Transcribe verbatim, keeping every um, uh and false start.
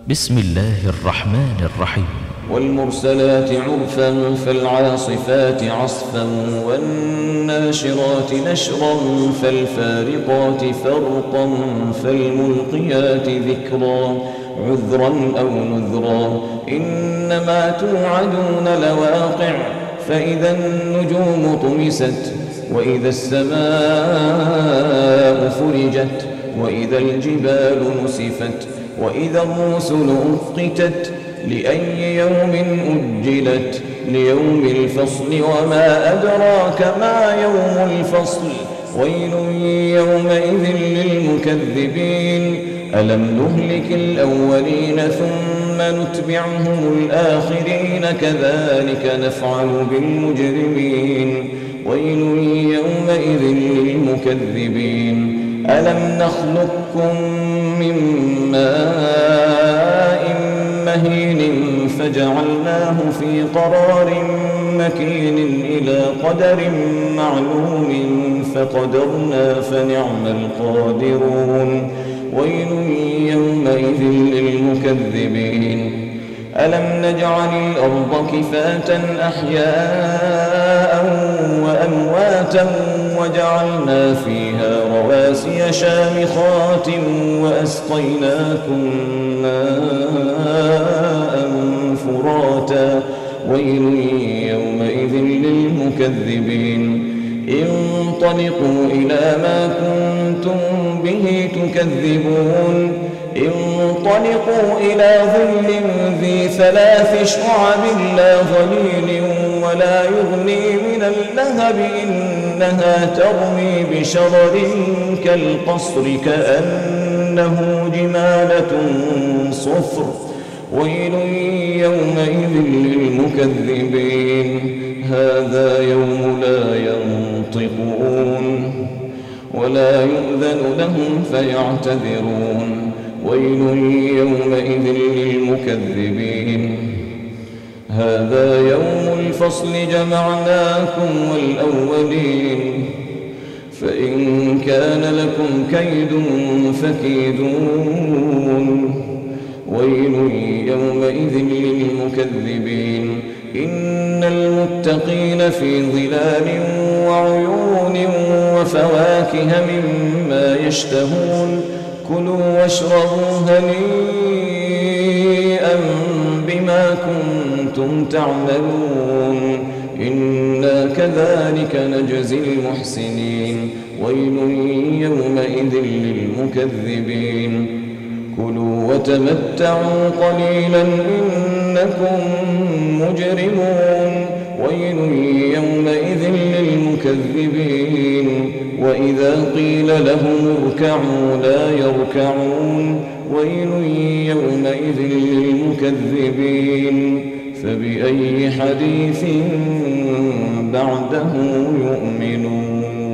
بسم الله الرحمن الرحيم. والمرسلات عرفا فالعاصفات عصفا والناشرات نشرا فالفارقات فرقا فالملقيات ذكرا عذرا أو نذرا إنما توعدون لواقع فإذا النجوم طمست وإذا السماء فرجت وإذا الجبال نسفت وإذا الرسل أقتت لأي يوم أجلت ليوم الفصل وما أدراك ما يوم الفصل ويل يومئذ للمكذبين ألم نهلك الأولين ثم نتبعهم الآخرين كذلك نفعل بالمجرمين ويل يومئذ للمكذبين ألم نخلقكم من ماء مهين فجعلناه في قرار مكين إلى قدر معلوم فقدرنا فنعم القادرون ويل يومئذ للمكذبين ألم نجعل الأرض كفاة أحياء وأمواتا وجعلنا فيها رواسي شامخات وأسقيناكم ماء فراتا ويل يومئذ للمكذبين انطلقوا إلى ما كنتم به تكذبون انطلقوا إلى ظل ذي ثلاث شعب لا ظليل ولا يغني من اللهب إنها ترمي بشرر كالقصر كأنه جمالة صفر ويل يومئذ للمكذبين هذا يوم لا ينطقون ولا يؤذن لهم فيعتذرون ويل يومئذ للمكذبين هذا يوم الفصل جمعناكم والأولين فإن كان لكم كيد فكيدون ويل يومئذ للمكذبين إن المتقين في ظلال وعيون وفواكه مما يشتهون كلوا واشربوا هنيئا بما كنتم تعملون إنا كذلك نجزي المحسنين ويل يومئذ للمكذبين كلوا وتمتعوا قليلا إنكم مجرمون ويل يومئذ للمكذبين وإذا قيل لهم اركعوا لا يركعون ويل يومئذ للمكذبين فبأي حديث بعده يؤمنون.